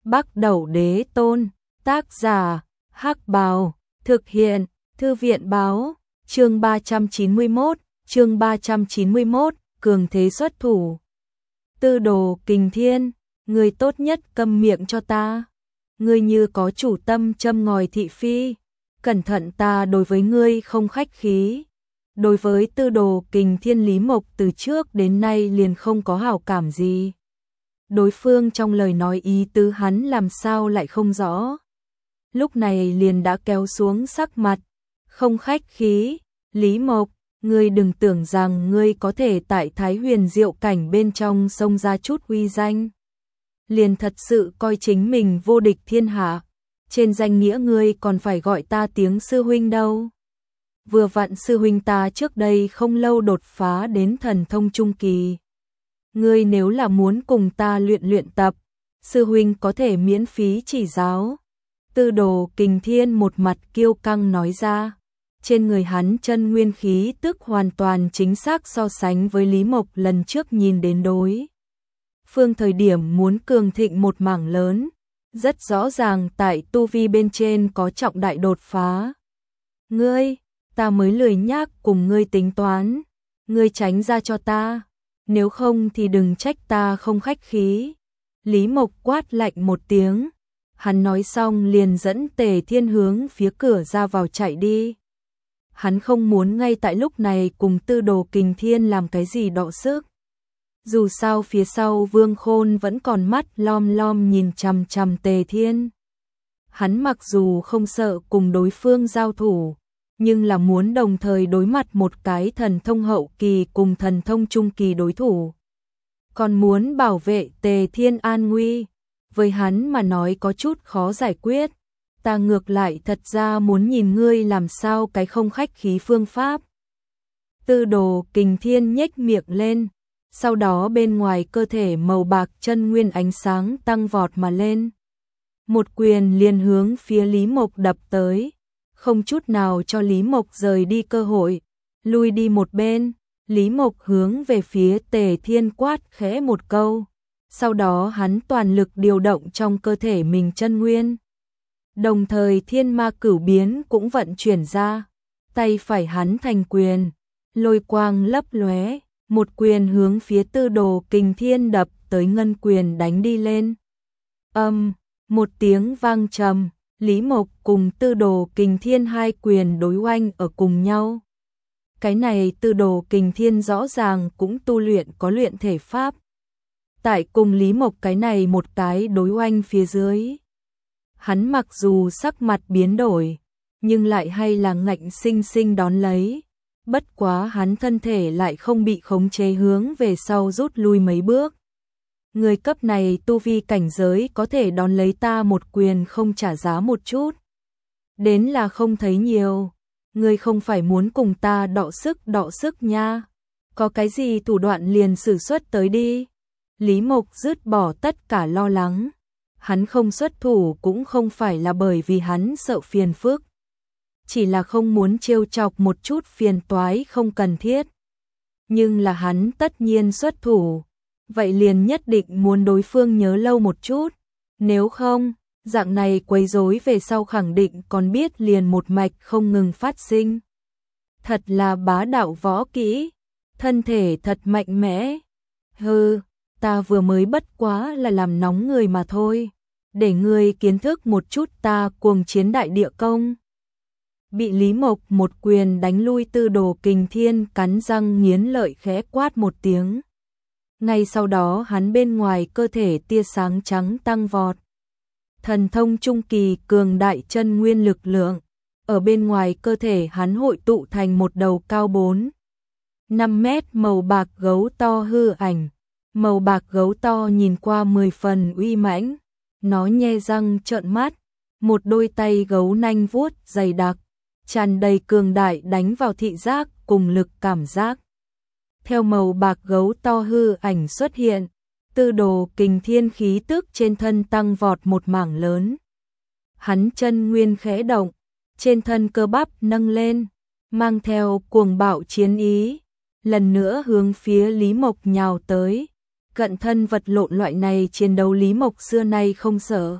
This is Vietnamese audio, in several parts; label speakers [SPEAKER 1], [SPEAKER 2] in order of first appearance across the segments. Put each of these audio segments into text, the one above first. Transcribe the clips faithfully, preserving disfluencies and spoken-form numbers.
[SPEAKER 1] Bắc Đẩu Đế Tôn, tác giả, Hắc Bào, thực hiện, Thư viện báo, chương ba trăm chín mươi mốt, chương ba trăm chín mươi mốt, cường thế xuất thủ. Tư Đồ Kình Thiên, người tốt nhất câm miệng cho ta. Ngươi như có chủ tâm châm ngòi thị phi, cẩn thận ta đối với ngươi không khách khí. Đối với Tư Đồ Kình Thiên, Lý Mộc từ trước đến nay liền không có hảo cảm gì. Đối phương trong lời nói ý tứ hắn làm sao lại không rõ. Lúc này liền đã kéo xuống sắc mặt, không khách khí, Lý Mộc, ngươi đừng tưởng rằng ngươi có thể tại Thái Huyền Diệu cảnh bên trong xông ra chút uy danh. Liền thật sự coi chính mình vô địch thiên hạ, trên danh nghĩa ngươi còn phải gọi ta tiếng sư huynh đâu. Vừa vặn sư huynh ta trước đây không lâu đột phá đến thần thông trung kỳ. Ngươi nếu là muốn cùng ta luyện luyện tập, sư huynh có thể miễn phí chỉ giáo. Tư Đồ Kình Thiên một mặt kiêu căng nói ra. Trên người hắn chân nguyên khí tức hoàn toàn chính xác so sánh với Lý Mộc lần trước nhìn đến đối phương thời điểm muốn cường thịnh một mảng lớn, rất rõ ràng tại tu vi bên trên có trọng đại đột phá. Ngươi, ta mới lười nhác cùng ngươi tính toán, ngươi tránh ra cho ta, nếu không thì đừng trách ta không khách khí. Lý Mộc quát lạnh một tiếng, hắn nói xong liền dẫn Tề Thiên hướng phía cửa ra vào chạy đi. Hắn không muốn ngay tại lúc này cùng Tư Đồ Kình Thiên làm cái gì đọ sức. Dù sao phía sau Vương Khôn vẫn còn mắt lom lom nhìn chằm chằm Tề Thiên. Hắn mặc dù không sợ cùng đối phương giao thủ, nhưng là muốn đồng thời đối mặt một cái thần thông hậu kỳ cùng thần thông trung kỳ đối thủ. Còn muốn bảo vệ Tề Thiên an nguy, với hắn mà nói có chút khó giải quyết. Ta ngược lại thật ra muốn nhìn ngươi làm sao cái không khách khí phương pháp. Tư Đồ Kình Thiên nhếch miệng lên, sau đó bên ngoài cơ thể màu bạc chân nguyên ánh sáng tăng vọt mà lên. Một quyền liền hướng phía Lý Mộc đập tới, không chút nào cho Lý Mộc rời đi cơ hội, lui đi một bên. Lý Mộc hướng về phía Tề Thiên quát khẽ một câu, sau đó hắn toàn lực điều động trong cơ thể mình chân nguyên. Đồng thời thiên ma cửu biến cũng vận chuyển ra, tay phải hắn thành quyền, lôi quang lấp lóe, một quyền hướng phía Tư Đồ Kình Thiên đập tới ngân quyền đánh đi lên. Âm, một tiếng vang trầm, Lý Mộc cùng Tư Đồ Kình Thiên hai quyền đối oanh ở cùng nhau. Cái này Tư Đồ Kình Thiên rõ ràng cũng tu luyện có luyện thể pháp. Tại cùng Lý Mộc cái này một cái đối oanh phía dưới, hắn mặc dù sắc mặt biến đổi, nhưng lại hay là ngạnh sinh sinh đón lấy. Bất quá hắn thân thể lại không bị khống chế hướng về sau rút lui mấy bước. Người cấp này tu vi cảnh giới có thể đón lấy ta một quyền không trả giá một chút. Đến là không thấy nhiều. Người không phải muốn cùng ta đọ sức đọ sức nha. Có cái gì thủ đoạn liền sử xuất tới đi. Lý Mộc dứt bỏ tất cả lo lắng. Hắn không xuất thủ cũng không phải là bởi vì hắn sợ phiền phức, chỉ là không muốn trêu chọc một chút phiền toái không cần thiết. Nhưng là hắn tất nhiên xuất thủ, vậy liền nhất định muốn đối phương nhớ lâu một chút, nếu không, dạng này quấy rối về sau khẳng định còn biết liền một mạch không ngừng phát sinh. Thật là bá đạo võ kỹ, thân thể thật mạnh mẽ. Hừ, ta vừa mới bất quá là làm nóng người mà thôi, để ngươi kiến thức một chút ta cuồng chiến đại địa công. Bị Lý Mộc một quyền đánh lui Tư Đồ Kình Thiên cắn răng nghiến lợi khẽ quát một tiếng. Ngay sau đó hắn bên ngoài cơ thể tia sáng trắng tăng vọt. Thần thông trung kỳ cường đại chân nguyên lực lượng, ở bên ngoài cơ thể hắn hội tụ thành một đầu cao bốn năm mét màu bạc gấu to hư ảnh. Màu bạc gấu to nhìn qua mười phần uy mãnh, nó nhe răng trợn mắt, một đôi tay gấu nanh vuốt dày đặc, tràn đầy cường đại đánh vào thị giác cùng lực cảm giác. Theo màu bạc gấu to hư ảnh xuất hiện, Tư Đồ Kình Thiên khí tức trên thân tăng vọt một mảng lớn. Hắn chân nguyên khẽ động, trên thân cơ bắp nâng lên, mang theo cuồng bạo chiến ý, lần nữa hướng phía Lý Mộc nhào tới. Cận thân vật lộn loại này chiến đấu Lý Mộc xưa nay không sợ.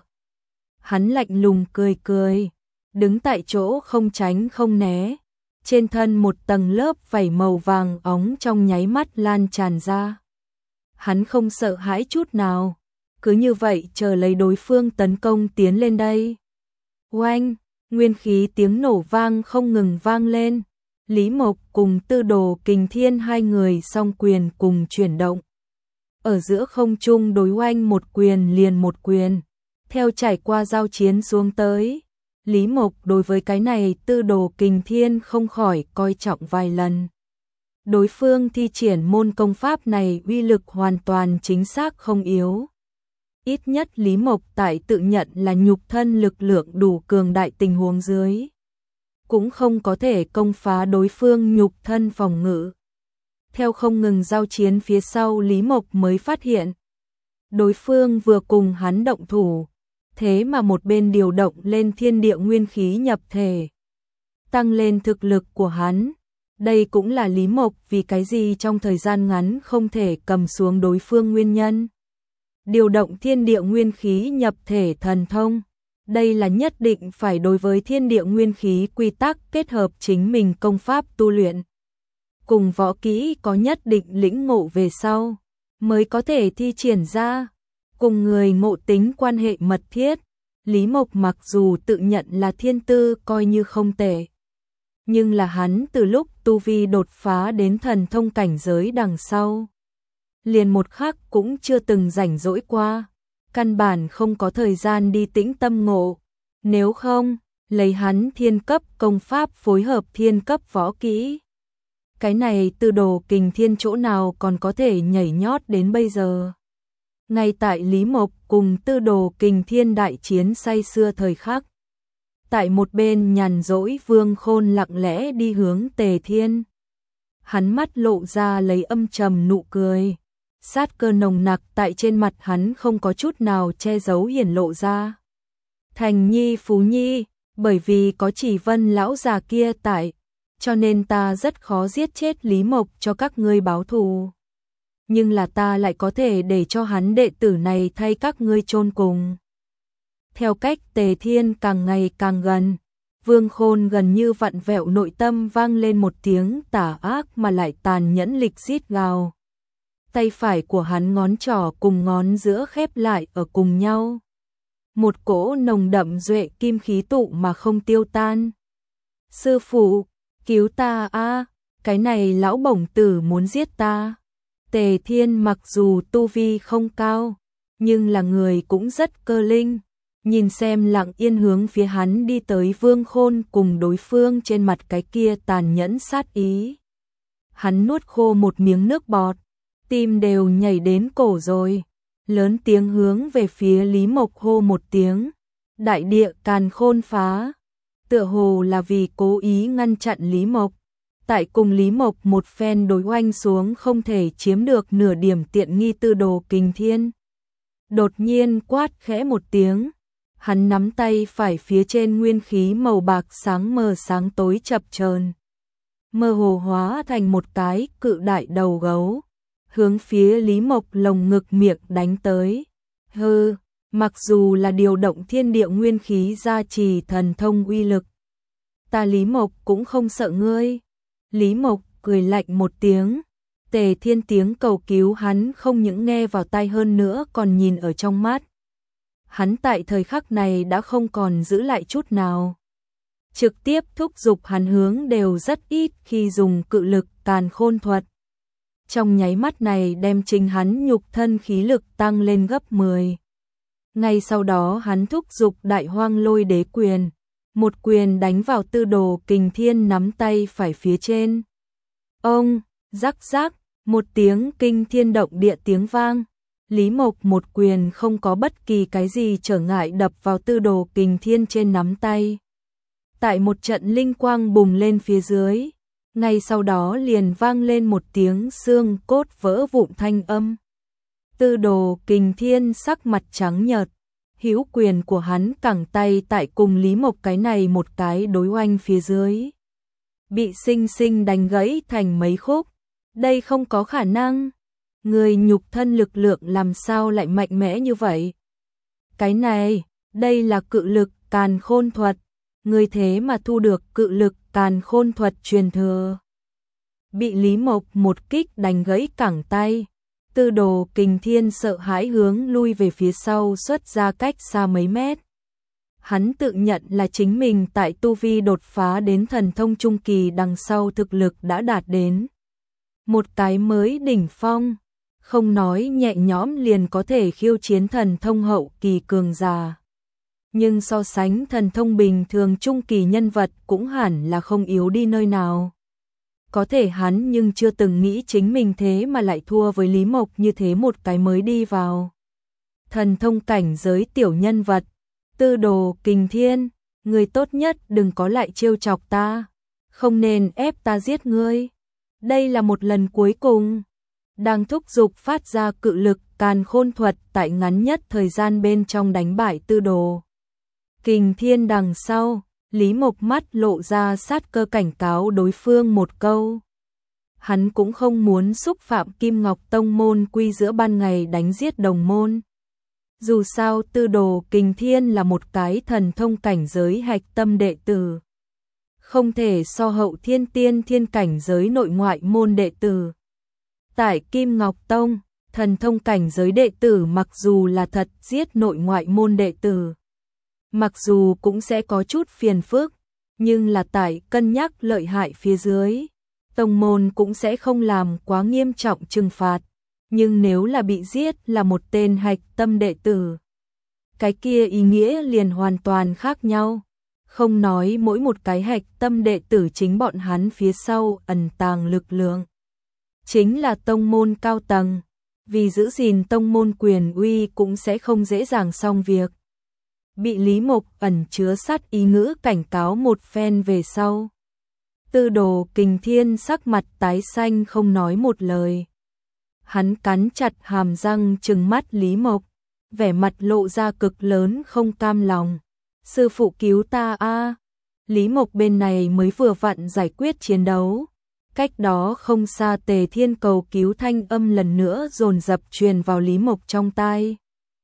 [SPEAKER 1] Hắn lạnh lùng cười cười, đứng tại chỗ không tránh không né. Trên thân một tầng lớp vảy màu vàng óng trong nháy mắt lan tràn ra. Hắn không sợ hãi chút nào, cứ như vậy chờ lấy đối phương tấn công tiến lên đây. Oanh, nguyên khí tiếng nổ vang không ngừng vang lên. Lý Mộc cùng Tư Đồ Kình Thiên hai người song quyền cùng chuyển động. Ở giữa không trung đối oanh một quyền liền một quyền. Theo trải qua giao chiến xuống tới, Lý Mộc đối với cái này Tư Đồ Kình Thiên không khỏi coi trọng vài lần. Đối phương thi triển môn công pháp này uy lực hoàn toàn chính xác không yếu. Ít nhất Lý Mộc tại tự nhận là nhục thân lực lượng đủ cường đại tình huống dưới, cũng không có thể công phá đối phương nhục thân phòng ngự. Theo không ngừng giao chiến phía sau Lý Mộc mới phát hiện, đối phương vừa cùng hắn động thủ, thế mà một bên điều động lên thiên địa nguyên khí nhập thể, tăng lên thực lực của hắn. Đây cũng là Lý Mộc vì cái gì trong thời gian ngắn không thể cầm xuống đối phương nguyên nhân. Điều động thiên địa nguyên khí nhập thể thần thông, đây là nhất định phải đối với thiên địa nguyên khí quy tắc kết hợp chính mình công pháp tu luyện, cùng võ kỹ có nhất định lĩnh ngộ về sau, mới có thể thi triển ra. Cùng người ngộ tính quan hệ mật thiết, Lý Mộc mặc dù tự nhận là thiên tư coi như không tệ, nhưng là hắn từ lúc tu vi đột phá đến thần thông cảnh giới đằng sau, liền một khắc cũng chưa từng rảnh rỗi qua, căn bản không có thời gian đi tĩnh tâm ngộ. Nếu không, lấy hắn thiên cấp công pháp phối hợp thiên cấp võ kỹ, cái này Tư Đồ Kình Thiên chỗ nào còn có thể nhảy nhót đến bây giờ. Ngay tại Lý Mộc cùng Tư Đồ Kình Thiên đại chiến say sưa thời khắc, tại một bên nhàn rỗi Vương Khôn lặng lẽ đi hướng Tề Thiên. Hắn mắt lộ ra lấy âm trầm nụ cười, sát cơ nồng nặc tại trên mặt hắn không có chút nào che giấu hiển lộ ra. Thành nhi phú nhi, bởi vì có Chỉ Vân lão già kia tại, cho nên ta rất khó giết chết Lý Mộc cho các ngươi báo thù. Nhưng là ta lại có thể để cho hắn đệ tử này thay các ngươi chôn cùng. Theo cách Tề Thiên càng ngày càng gần, Vương Khôn gần như vặn vẹo nội tâm vang lên một tiếng tà ác mà lại tàn nhẫn lịch rít gào. Tay phải của hắn ngón trỏ cùng ngón giữa khép lại ở cùng nhau. Một cỗ nồng đậm duệ kim khí tụ mà không tiêu tan. Sư phụ, cứu ta a, cái này lão bổng tử muốn giết ta. Tề Thiên mặc dù tu vi không cao, nhưng là người cũng rất cơ linh. Nhìn xem lặng yên hướng phía hắn đi tới Vương Khôn cùng đối phương trên mặt cái kia tàn nhẫn sát ý. Hắn nuốt khô một miếng nước bọt, tim đều nhảy đến cổ rồi, lớn tiếng hướng về phía Lý Mộc hô một tiếng. Đại địa càn khôn phá, tựa hồ là vì cố ý ngăn chặn Lý Mộc. Tại cùng Lý Mộc một phen đối oanh xuống không thể chiếm được nửa điểm tiện nghi Tư Đồ Kình Thiên. Đột nhiên quát khẽ một tiếng, hắn nắm tay phải phía trên nguyên khí màu bạc sáng mờ sáng tối chập chờn, mơ hồ hóa thành một cái cự đại đầu gấu, hướng phía Lý Mộc lồng ngực miệng đánh tới. Hừ, mặc dù là điều động thiên địa nguyên khí gia trì thần thông uy lực, ta Lý Mộc cũng không sợ ngươi. Lý Mộc cười lạnh một tiếng, Tề Thiên tiếng cầu cứu hắn không những nghe vào tai hơn nữa còn nhìn ở trong mắt. Hắn tại thời khắc này đã không còn giữ lại chút nào, trực tiếp thúc giục hắn hướng đều rất ít khi dùng cự lực càn khôn thuật. Trong nháy mắt này đem chính hắn nhục thân khí lực tăng lên gấp mười. Ngay sau đó hắn thúc giục Đại Hoang Lôi Đế quyền, một quyền đánh vào Tư Đồ Kình Thiên nắm tay phải phía trên. Ông, rắc rắc, một tiếng kinh thiên động địa tiếng vang. Lý Mộc một quyền không có bất kỳ cái gì trở ngại đập vào Tư Đồ Kình Thiên trên nắm tay. Tại một trận linh quang bùng lên phía dưới, ngay sau đó liền vang lên một tiếng xương cốt vỡ vụn thanh âm. Tư Đồ Kình Thiên sắc mặt trắng nhợt, hữu quyền của hắn cẳng tay tại cùng Lý Mộc cái này một cái đối oanh phía dưới, bị sinh sinh đánh gãy thành mấy khúc. Đây không có khả năng. Người nhục thân lực lượng làm sao lại mạnh mẽ như vậy? Cái này, đây là cự lực càn khôn thuật, người thế mà thu được cự lực càn khôn thuật truyền thừa. Bị Lý Mộc một kích đánh gãy cẳng tay, Tư Đồ Kình Thiên sợ hãi hướng lui về phía sau xuất ra cách xa mấy mét. Hắn tự nhận là chính mình tại tu vi đột phá đến thần thông trung kỳ đằng sau thực lực đã đạt đến một cái mới đỉnh phong, không nói nhẹ nhõm liền có thể khiêu chiến thần thông hậu kỳ cường giả. Nhưng so sánh thần thông bình thường trung kỳ nhân vật cũng hẳn là không yếu đi nơi nào. Có thể hắn nhưng chưa từng nghĩ chính mình thế mà lại thua với Lý Mộc như thế một cái mới đi vào thần thông cảnh giới tiểu nhân vật. Tư Đồ Kình Thiên, người tốt nhất đừng có lại trêu chọc ta, không nên ép ta giết ngươi. Đây là một lần cuối cùng. Đang thúc giục phát ra cự lực càn khôn thuật tại ngắn nhất thời gian bên trong đánh bại Tư Đồ Kình Thiên đằng sau, Lý Mộc mắt lộ ra sát cơ cảnh cáo đối phương một câu. Hắn cũng không muốn xúc phạm Kim Ngọc Tông môn quy giữa ban ngày đánh giết đồng môn. Dù sao Tư Đồ Kình Thiên là một cái thần thông cảnh giới hạch tâm đệ tử, không thể so hậu thiên tiên thiên cảnh giới nội ngoại môn đệ tử. Tại Kim Ngọc Tông, thần thông cảnh giới đệ tử mặc dù là thật giết nội ngoại môn đệ tử, mặc dù cũng sẽ có chút phiền phức, nhưng là tại cân nhắc lợi hại phía dưới, tông môn cũng sẽ không làm quá nghiêm trọng trừng phạt. Nhưng nếu là bị giết là một tên hạch tâm đệ tử, cái kia ý nghĩa liền hoàn toàn khác nhau. Không nói mỗi một cái hạch tâm đệ tử chính bọn hắn phía sau ẩn tàng lực lượng, chính là tông môn cao tầng, vì giữ gìn tông môn quyền uy cũng sẽ không dễ dàng xong việc. Bị Lý Mộc ẩn chứa sát ý ngữ cảnh cáo một phen về sau, Tư Đồ Kình Thiên sắc mặt tái xanh không nói một lời. Hắn cắn chặt hàm răng trừng mắt Lý Mộc, vẻ mặt lộ ra cực lớn không cam lòng. Sư phụ cứu ta a! Lý Mộc bên này mới vừa vặn giải quyết chiến đấu. Cách đó không xa Tề Thiên cầu cứu thanh âm lần nữa dồn dập truyền vào Lý Mộc trong tai.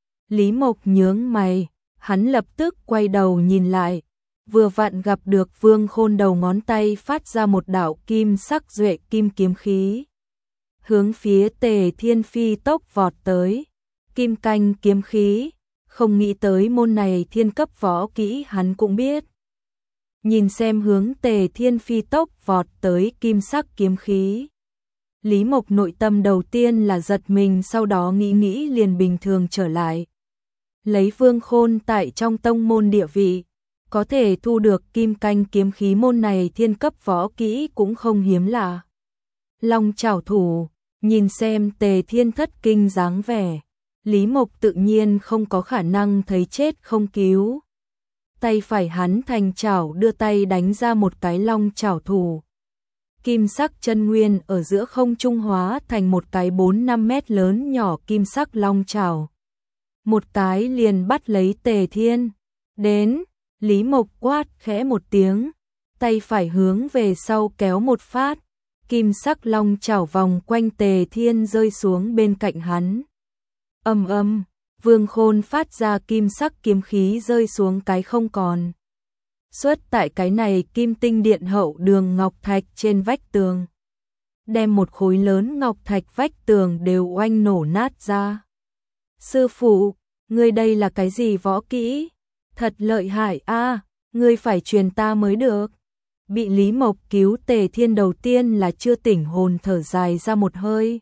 [SPEAKER 1] Lý Mộc nhướng mày, hắn lập tức quay đầu nhìn lại, vừa vặn gặp được Vương Khôn đầu ngón tay phát ra một đạo kim sắc duệ kim kiếm khí, hướng phía Tề Thiên phi tốc vọt tới. Kim canh kiếm khí, không nghĩ tới môn này thiên cấp võ kỹ hắn cũng biết. Nhìn xem hướng Tề Thiên phi tốc vọt tới kim sắc kiếm khí, Lý Mộc nội tâm đầu tiên là giật mình, sau đó nghĩ nghĩ liền bình thường trở lại. Lấy Vương Khôn tại trong tông môn địa vị, có thể thu được kim canh kiếm khí môn này thiên cấp võ kỹ cũng không hiếm lạ. Long chảo thủ, nhìn xem Tề Thiên thất kinh dáng vẻ, Lý Mộc tự nhiên không có khả năng thấy chết không cứu. Tay phải hắn thành chảo đưa tay đánh ra một cái long chảo thủ. Kim sắc chân nguyên ở giữa không trung hóa thành một cái bốn năm mét lớn nhỏ kim sắc long chảo. Một cái liền bắt lấy Tề Thiên. Đến, Lý Mộc quát khẽ một tiếng, tay phải hướng về sau kéo một phát. Kim sắc long chảo vòng quanh Tề Thiên rơi xuống bên cạnh hắn. Ầm ầm, Vương Khôn phát ra kim sắc kiếm khí rơi xuống cái không còn. Xuất tại cái này kim tinh điện hậu đường ngọc thạch trên vách tường, đem một khối lớn ngọc thạch vách tường đều oanh nổ nát ra. Sư phụ, ngươi đây là cái gì võ kỹ? Thật lợi hại a, ngươi phải truyền ta mới được. Bị Lý Mộc cứu Tề Thiên đầu tiên là chưa tỉnh hồn thở dài ra một hơi.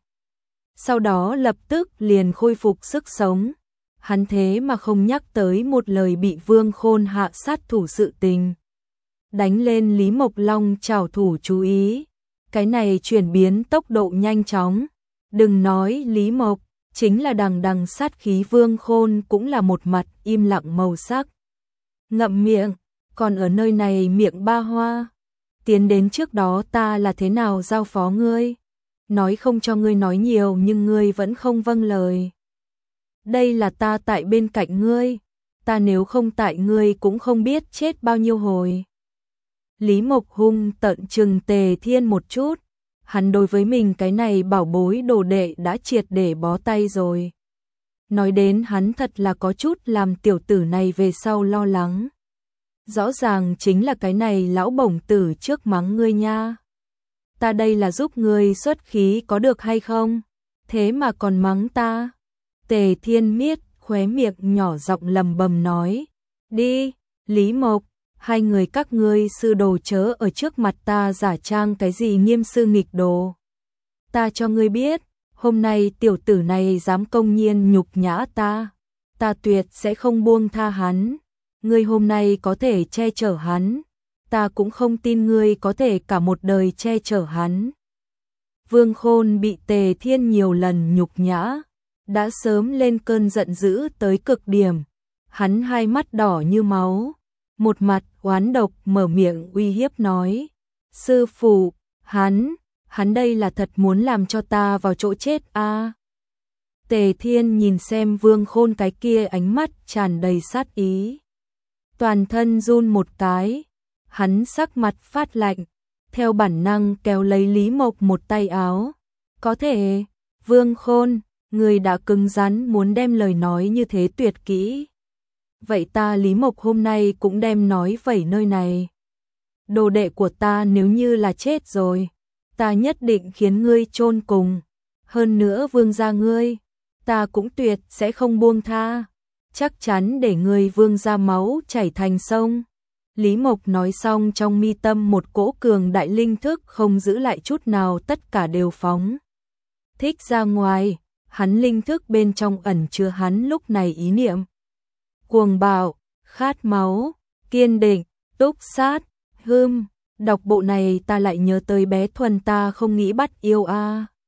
[SPEAKER 1] Sau đó lập tức liền khôi phục sức sống. Hắn thế mà không nhắc tới một lời bị Vương Khôn hạ sát thủ sự tình. Đánh lên Lý Mộc long chảo thủ chú ý. Cái này chuyển biến tốc độ nhanh chóng. Đừng nói Lý Mộc, chính là đằng đằng sát khí Vương Khôn cũng là một mặt im lặng màu sắc. Ngậm miệng, còn ở nơi này miệng ba hoa. Tiến đến trước đó ta là thế nào giao phó ngươi? Nói không cho ngươi nói nhiều nhưng ngươi vẫn không vâng lời. Đây là ta tại bên cạnh ngươi, ta nếu không tại ngươi cũng không biết chết bao nhiêu hồi. Lý Mộc hung tận trừng Tề Thiên một chút, hắn đối với mình cái này bảo bối đồ đệ đã triệt để bó tay rồi. Nói đến hắn thật là có chút làm tiểu tử này về sau lo lắng. Rõ ràng chính là cái này lão bổng tử trước mắng ngươi nha. Ta đây là giúp ngươi xuất khí có được hay không? Thế mà còn mắng ta. Tề Thiên Miết khóe miệng nhỏ giọng lầm bầm nói. Đi, Lý Mộc, hai người các ngươi sư đồ chớ ở trước mặt ta giả trang cái gì nghiêm sư nghịch đồ. Ta cho ngươi biết, hôm nay tiểu tử này dám công nhiên nhục nhã ta. Ta tuyệt sẽ không buông tha hắn. Ngươi hôm nay có thể che chở hắn. Ta cũng không tin ngươi có thể cả một đời che chở hắn. Vương Khôn bị Tề Thiên nhiều lần nhục nhã, đã sớm lên cơn giận dữ tới cực điểm. Hắn hai mắt đỏ như máu, một mặt oán độc mở miệng uy hiếp nói. Sư phụ, hắn, hắn đây là thật muốn làm cho ta vào chỗ chết a. À? Tề Thiên nhìn xem Vương Khôn cái kia ánh mắt tràn đầy sát ý. Toàn thân run một cái, hắn sắc mặt phát lạnh, theo bản năng kéo lấy Lý Mộc một tay áo. Có thể, Vương Khôn, người đã cứng rắn muốn đem lời nói như thế tuyệt kỹ. Vậy ta Lý Mộc hôm nay cũng đem nói vẩy nơi này. Đồ đệ của ta nếu như là chết rồi, ta nhất định khiến ngươi chôn cùng. Hơn nữa vương gia ngươi, ta cũng tuyệt sẽ không buông tha. Chắc chắn để ngươi vương gia máu chảy thành sông. Lý Mộc nói xong trong mi tâm một cỗ cường đại linh thức không giữ lại chút nào tất cả đều phóng. Thích ra ngoài, hắn linh thức bên trong ẩn chứa hắn lúc này ý niệm. Cuồng bạo, khát máu, kiên định, túc sát, hươm, đọc bộ này ta lại nhớ tới bé Thuần ta không nghĩ bắt yêu a.